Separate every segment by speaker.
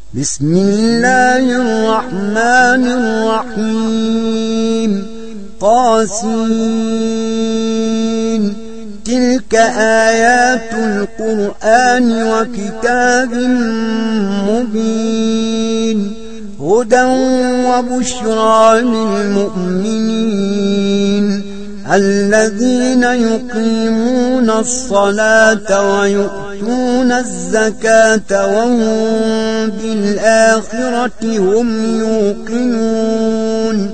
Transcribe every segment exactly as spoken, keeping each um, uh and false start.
Speaker 1: بسم الله الرحمن الرحيم. طاسين. تلك آيات القرآن وكتاب مبين، هدى وبشرى للمؤمنين الذين يقيمون الصلاة ويؤتون الزكاة وهم بالآخرة هم يوقنون.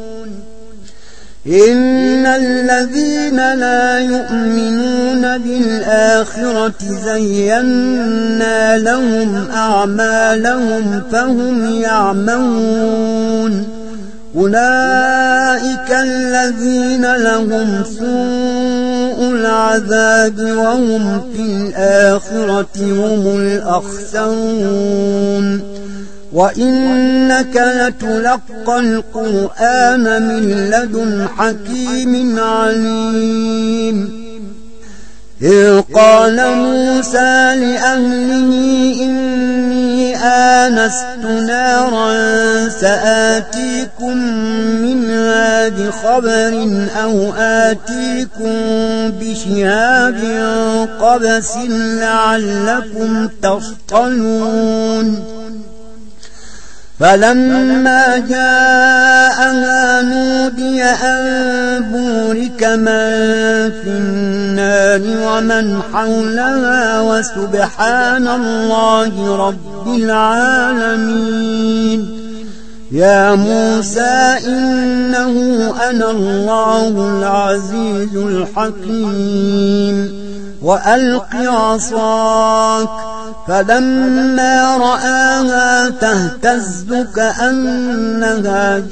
Speaker 1: إن الذين لا يؤمنون بالآخرة زينا لهم أعمالهم فهم يعمهون. أولئك الذين لهم سوء العذاب وهم في الآخرة هم الأخسرون. وإنك لتلقى القرآن من لدن حكيم عليم. إذ قال موسى لأهله إني آنست نارا سآتيكم منها بخبر أو آتيكم بشهاب قبس لعلكم تصطلون. فلما جاءها نودي أن بورك من في النار ومن حولها وسبحان الله رب العالمين. يا موسى إنه أنا الله العزيز الحكيم. وألق عصاك. فلما رآها تهتز كأنها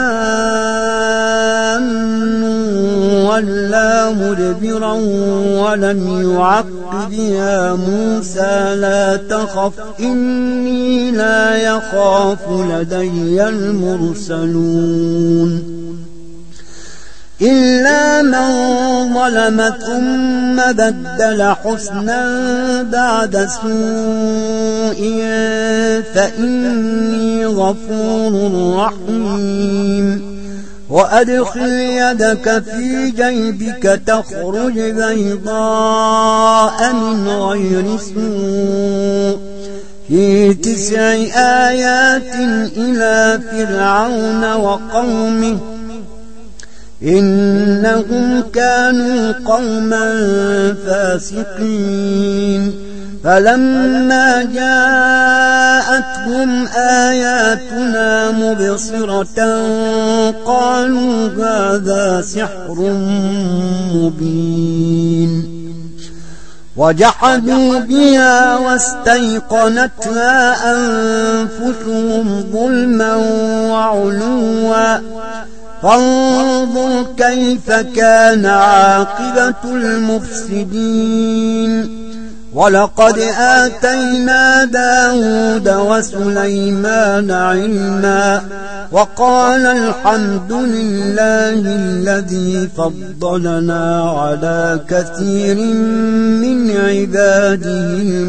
Speaker 1: جان ولا مدبرا ولم يعقب. يا موسى لا تخف إني لا يخاف لدي المرسلون. إلا من ظلم ثم بدل حسنا بعد سوء فإني غفور رحيم. وأدخل يدك في جيبك تخرج بيضاء من غير سوء في تسع آيات إلى فرعون وقومه إنهم كانوا قوما فاسقين. فلما جاءتهم آياتنا مبصرة قالوا هذا سحر مبين. وجحدوا بها واستيقنتها أنفسهم ظلما وعلوا فانظر كيف كان عاقبة المفسدين. ولقد آتينا داود وسليمان علما وقال الحمد لله الذي فضلنا على كثير من عباده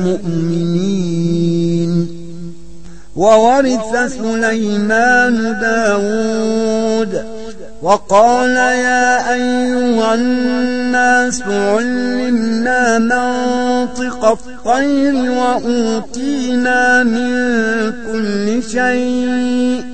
Speaker 1: المؤمنين. وورث سليمان داود وقال يا أيها الناس علمنا منطق الطير وأوتينا من كل شيء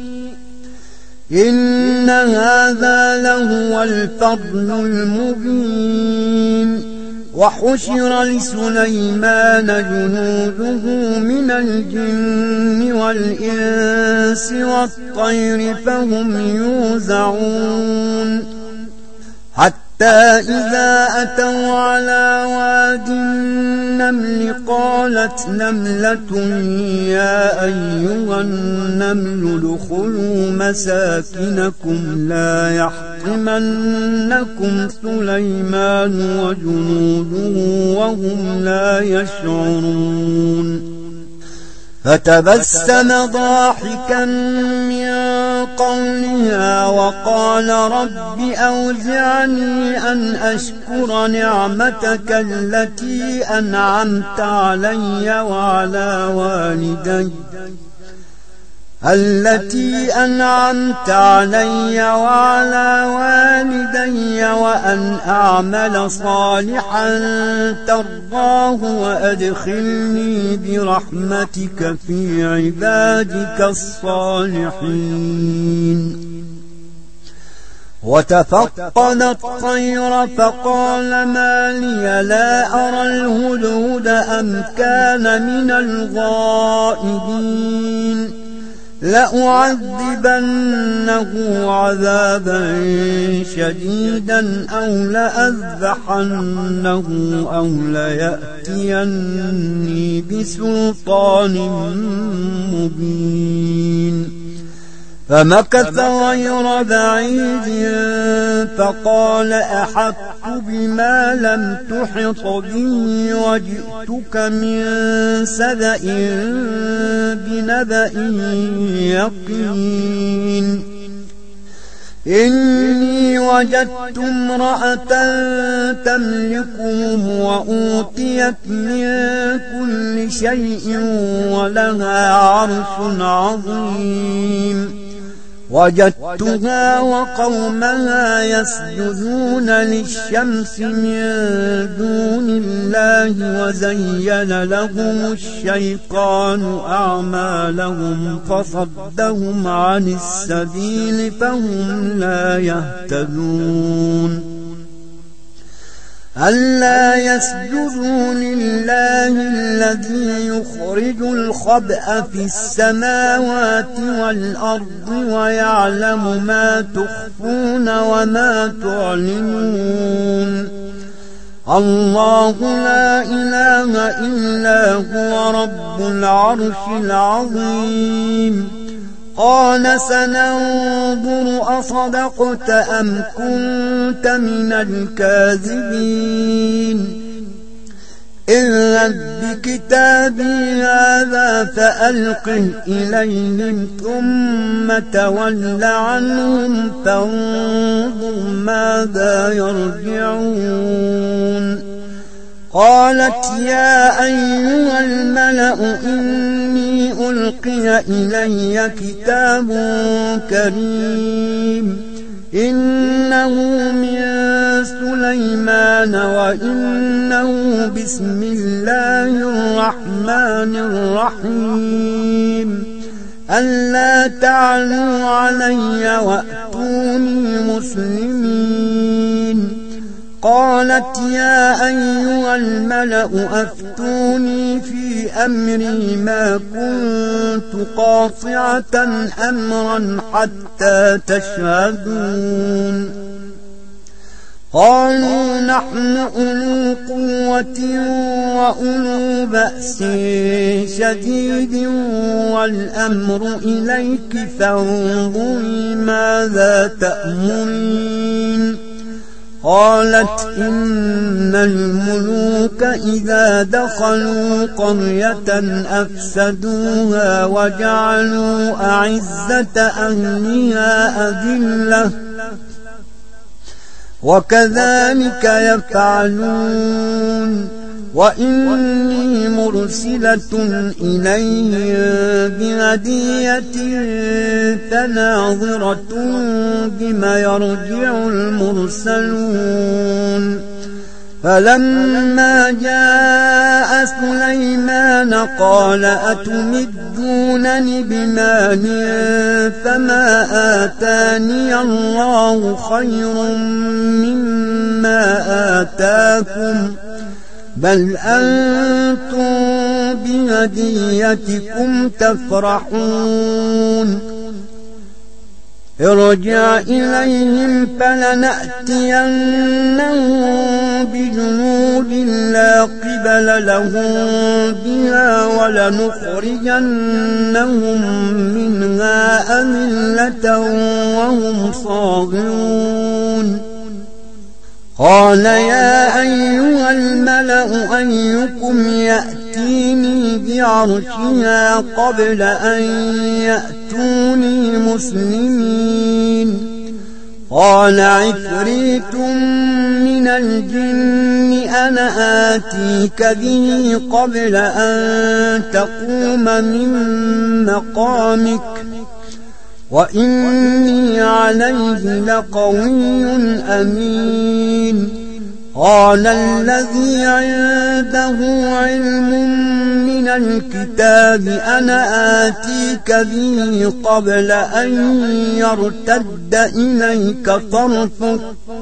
Speaker 1: إن هذا لهو الفضل المبين. وحشر لسليمان جنوده من الجن والإنس والطير فهم يوزعون. حتى إذا أتوا على واد النمل قالت نملة يا أيها النمل ادخلوا مساكنكم لا يحطمنكم سليمان وجنوده وهم لا يشعرون. فتبسم ضاحكا من قولها وقال رب أوزعني أن أشكر نعمتك التي أنعمت علي وعلى والدي التي أنعمت علي وعلى والدي وأن أعمل صالحا ترضاه وأدخلني برحمتك في عبادك الصالحين. وتفقد الطير فقال ما لي لا أرى الهدهد أم كان من الغائبين لأعذبنه عذابا شديدا أو لأذبحنه أو ليأتيني بسلطان مبين. فمكث غير بعيد فقال أحطت بما لم تحط به وجئتك من سبأ بنبأ يقين. إني وجدت امرأة تملكهم وأوتيت من كل شيء ولها عرش عظيم. وجدتها وقومها يسجدون للشمس من دون الله وزين لهم الشيطان أعمالهم فصدهم عن السبيل فهم لا يهتدون. ألا يسجدوا لله الذي يخرج الخبأ في السماوات والأرض ويعلم ما تخفون وما تعلنون. الله لا إله إلا هو رب العرش العظيم. قال سننظر أصدقت أم كنت من الكاذبين. اذهب بكتابي هذا فألقه إليهم ثم تول عنهم فانظر ماذا يرجعون. قالت يا أيها الملأ إني ألقي إلي كتاب كريم إنه من سليمان وإنه بسم الله الرحمن الرحيم ألا تعلوا علي وأتوني مسلمين. قالت يا أيها الملأ أفتوني في أمري ما كنت قاطعة أمرا حتى تشهدون. قالوا نحن أولو قوة وأولو بأس شديد والأمر إليك فانظري ماذا تأمرين. قالت إن الملوك إذا دخلوا قرية أفسدوها وجعلوا أعزة أهلها أذلة وكذلك يفعلون. وإني مرسلة إليهم بهدية فناظرة بما يرجع المرسلون. فلما جاء سليمان قال أتمدونني بمال فما آتاني الله خير مما آتاكم بل أنتم بهديتكم تفرحون. ارجع إليهم فلنأتينهم بجنود لا قبل لهم بها ولنخرجنهم منها أذلة وهم صاغرون. قال يا أيها الملأ أيكم يأتيني بعرشها قبل أن يأتوني مسلمين. قال عفريت من الجن أنا آتيك به قبل أن تقوم من مقامك وإني عليه لقوي أمين. قال الذي عنده علم من الكتاب أنا آتيك به قبل أن يرتد إليك طرفك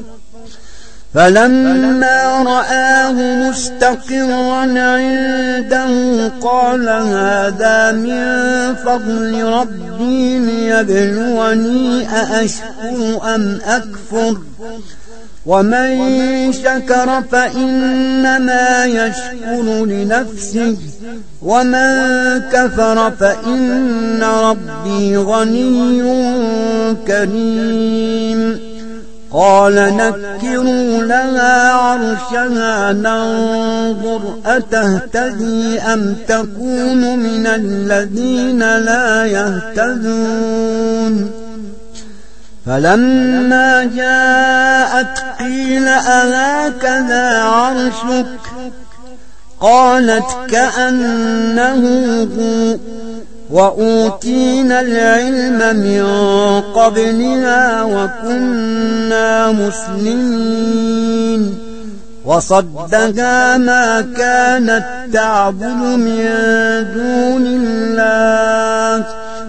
Speaker 1: فلما رآه مستقرا عنده قال هذا من فضل ربي ليبلوني أأشكر أم أكفر ومن شكر فإنما يشكر لنفسه ومن كفر فإن ربي غني كريم. قال نكروا لها عرشها ننظر أتهتدي أم تكون من الذين لا يهتدون. فلما جاءت قيل أهكذا عرشك قالت كأنه هو وأوتينا العلم من قبلها وكنا مسلمين. وصدها ما كانت تعبد من دون الله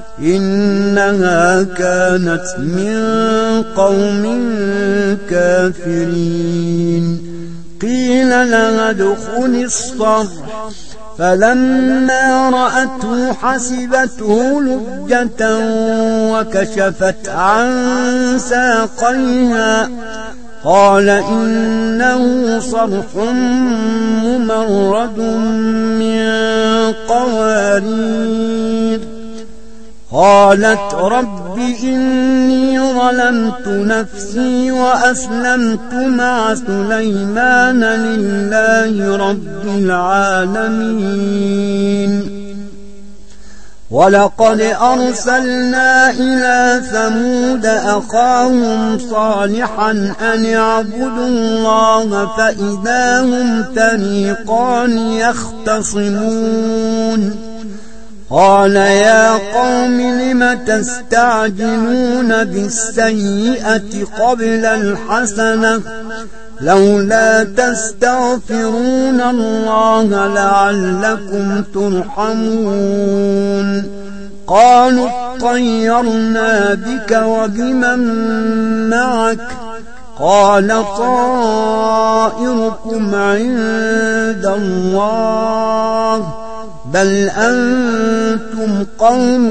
Speaker 1: إنها كانت من قوم كافرين. قيل لها ادخل الصرح فلما رأته حسبته لجة وكشفت عن ساقيها قال إنه صرح ممرد من قوارير. قالت رب إني ظلمت نفسي وأسلمت مع سليمان لله رب العالمين. ولقد أرسلنا إلى ثمود أخاهم صالحا أن اعبدوا الله فإذا هم فريقان يختصمون. قال يا قوم لم تستعجلون بالسيئة قبل الحسنة لولا تستغفرون الله لعلكم ترحمون. قالوا اطيرنا بك وبمن معك قال طائركم عند الله بل أنتم قوم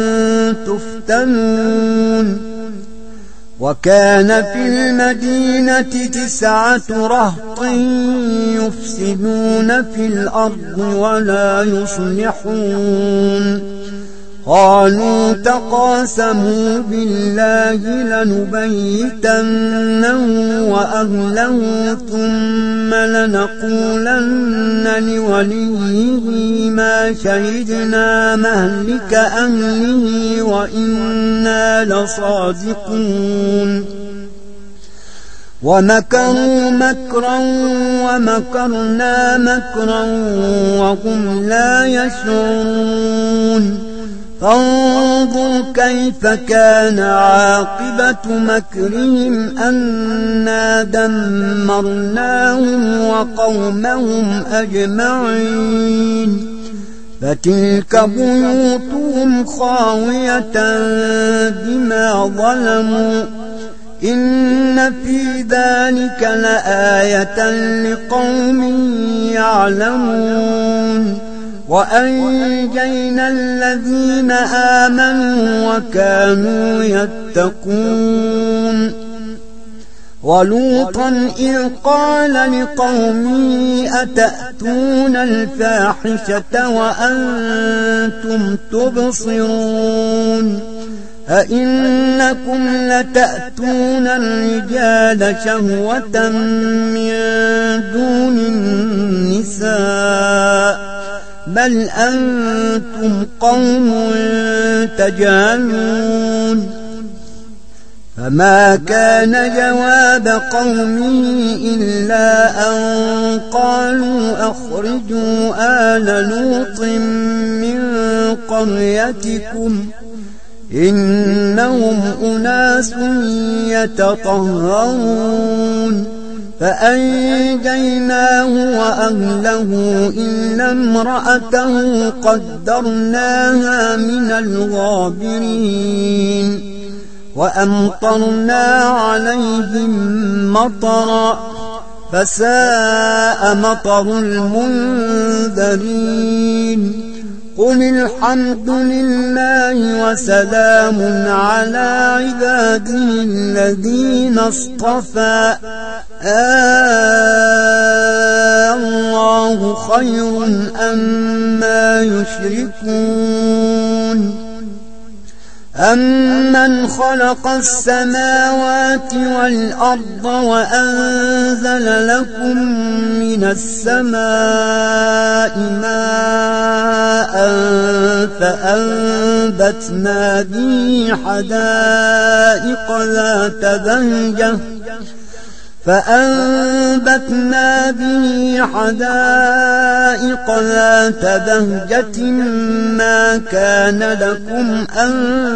Speaker 1: تفتنون. وكان في المدينة تسعة رهط يفسدون في الأرض ولا يصلحون. قالوا تقاسموا بالله لنبيتنه وأهله ثم لنقولن لوليه ما شهدنا مهلك أهله وإنا لصادقون. ومكروا مكرا ومكرنا مكرا وهم لا يشعرون. فانظر كيف كان عاقبة مكرهم أنا دمرناهم وقومهم أجمعين. فتلك بيوتهم خاوية بما ظلموا إن في ذلك لآية لقوم يعلمون. وأنجينا الذين آمنوا وكانوا يتقون. ولوطا إذ قال لقومه أتأتون الفاحشة وأنتم تبصرون أئنكم لتأتون الرجال شهوة من دون النساء بل أنتم قوم تجهلون. فما كان جواب قومه إلا أن قالوا أخرجوا آل لوط من قريتكم إنهم أناس يتطهرون فأنجيناه وأهله إلا امرأته قدرناها من الغابرين وأمطرنا عليهم مطرا فساء مطر المنذرين قل الحمد لله وسلام على عباده الذين اصطفى الله خير أما يشركون أمن خلق السماوات والأرض وأنزل لكم من السماء ماء فأنبتنا به حدائق ذات بهجة فأنبتنا به حدائق ذات بهجة ما كان لكم أن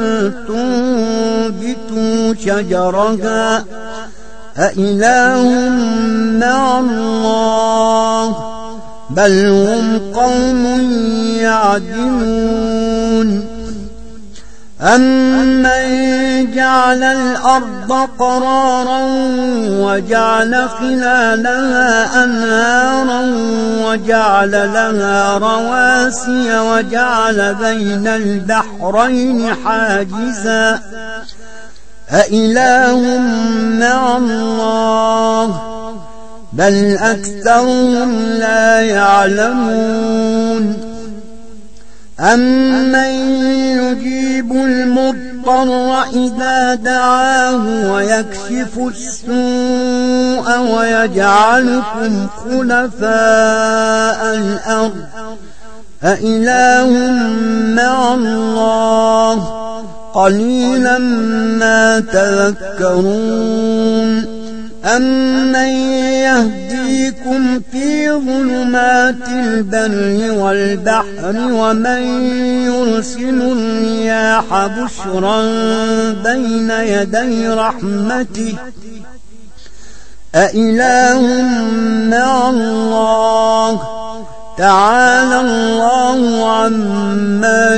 Speaker 1: تنبتوا شجرها أإله مع الله بل هم قوم يعدلون أمن جعل الأرض قرارا وجعل خلالها أنهارا وجعل لها رواسي وجعل بين البحرين حاجزا أإله مع الله بل أكثرهم لا يعلمون أمن يجيب المضطر إذا دعاه ويكشف السوء ويجعلكم خلفاء الأرض أإله مع الله قليلا ما تذكرون أمن يهديكم في ظلمات البر والبحر ومن يرسل الرياح بشرا بين يدي رحمته أإله مع الله تعالى الله عما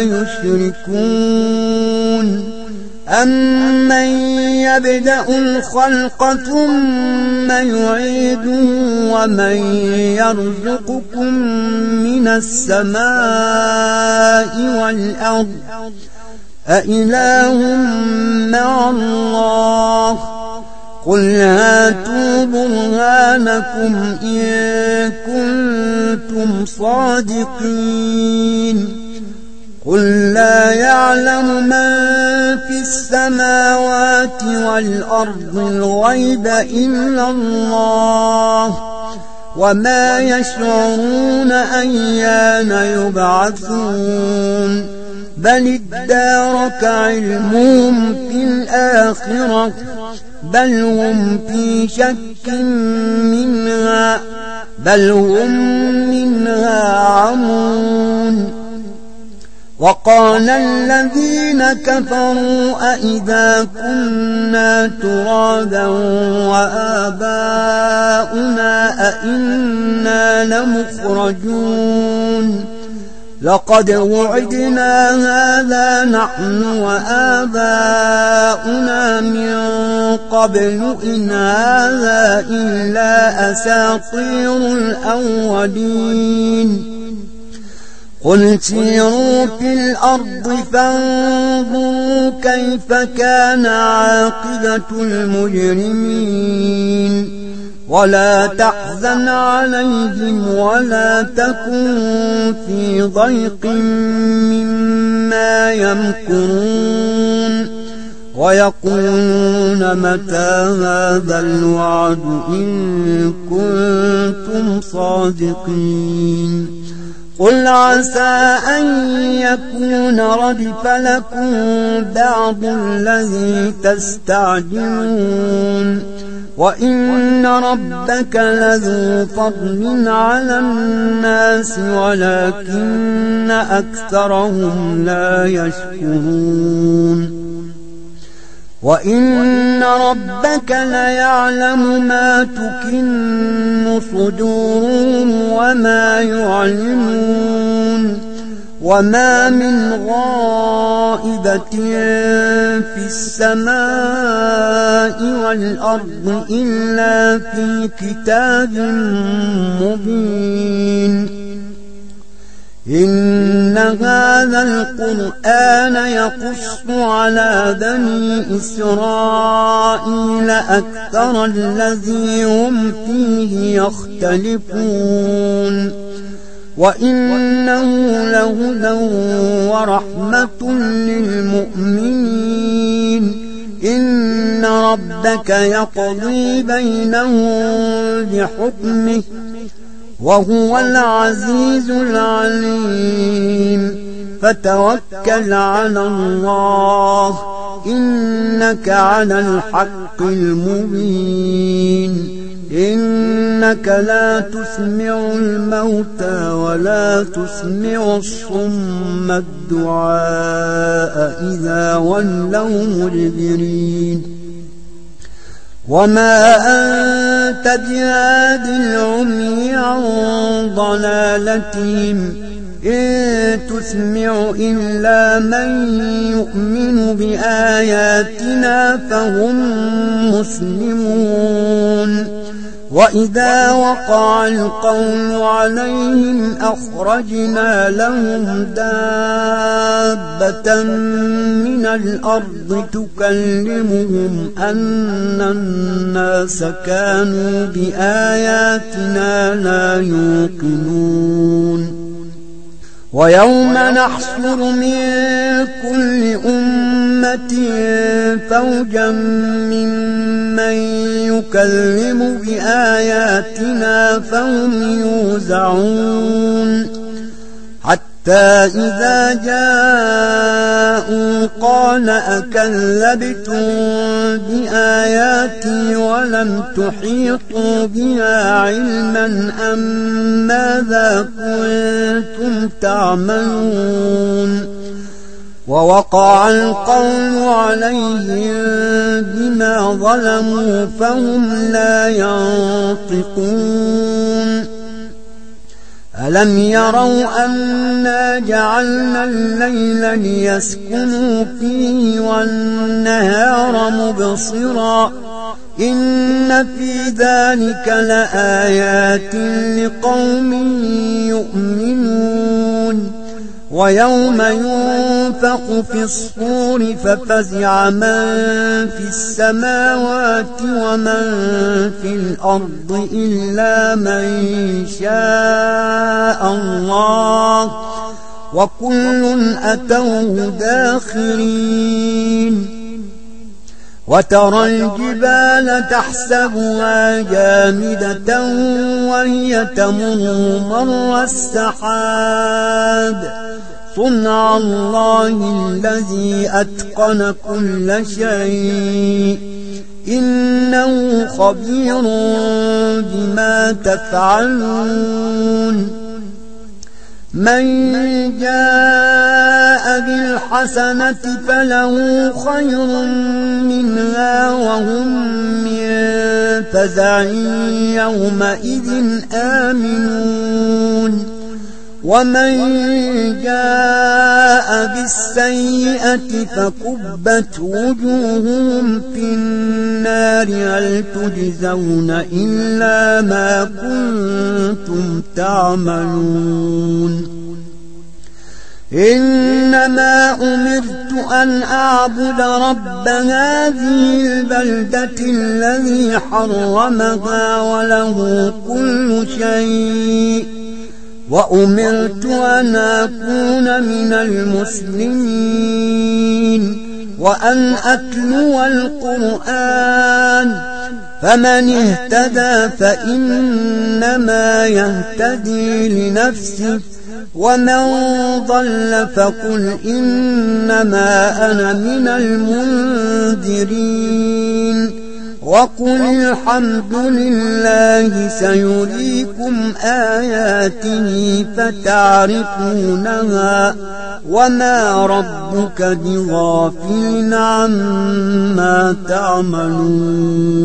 Speaker 1: يشركون أمن يبدأ الخلق ثم يعيده ومن يرزقكم من السماء والأرض أإله مع الله قل هاتوا برهانكم إن كنتم صادقين قل لا يعلم من في السماوات والأرض الغيب إلا الله وما يشعرون أيان يبعثون بل ادارك علمهم في الآخرة بل هم في شك منها بل هم منها عمون وقال الذين كفروا أئذا كنا ترابا وآباؤنا أئنا لمخرجون لقد وعدنا هذا نحن وآباؤنا من قبل إن هذا إلا أساطير الأولين قل سيروا في الأرض فانظروا كيف كان عاقبة المجرمين ولا تحزن عليهم ولا تكن في ضيق مما يمكرون ويقولون متى هذا الوعد إن كنتم صادقين قل عسى أن يكون ردف لكم بعض الذي تستعجلون وإن ربك لذو فضل على الناس ولكن أكثرهم لا يشكرون وإن ربك ليعلم ما تكن صدورهم وما يعلنون وما من غائبة في السماء والأرض إلا في كتاب مبين إن هذا القرآن يقص على بني إسرائيل أكثر الذي هم فيه يختلفون وإنه لهدى ورحمة للمؤمنين إن ربك يقضي بينهم بحكمه وهو العزيز العليم فتوكل على الله إنك على الحق المبين إنك لا تسمع الموتى ولا تسمع الصم الدعاء إذا ولوا مدبرين وما أنت بهاد العمي عن ضلالتهم إن تسمع إلا من يؤمن بآياتنا فهم مسلمون وإذا وقع القول عليهم أخرجنا لهم دابة من الأرض تكلمهم أن الناس كانوا بآياتنا لا يوقنون ويوم نحشر من كل أمة فوجا ممن يكلم بآياتنا فهم يوزعون حتى إذا جاءوا قال أكذبتم بآياتي ولم تحيطوا بها علما أم ماذا كنتم تعملون ووقع القول عليهم بما ظلموا فهم لا ينطقون ألم يروا أنا جعلنا الليل ليسكنوا فيه والنهار مبصرا إن في ذلك لآيات لقوم يؤمنون ويوم ينفخ في الصور ففزع من في السماوات ومن في الأرض إلا من شاء الله وكل أتوه داخرين وترى الجبال تحسبها جامدة وهي تمر مر السحاب صنع الله الذي أتقن كل شيء إنه خبير بما تفعلون من جاء بالحسنة فله خير منها وهم من فزع يومئذ آمنون ومن جاء بالسيئة فكبت وجوههم في النار هل تجزون إلا ما كنتم تعملون إنما أمرت أن أعبد رب هذه البلدة الذي حرمها وله كل شيء وأمرت أن أكون من المسلمين وأن أتلو القرآن فمن اهتدى فإنما يهتدي لنفسه ومن ضل فقل إنما أنا من المنذرين وقل الحمد لله سيريكم آياته فتعرفونها وما ربك بغافل عما تعملون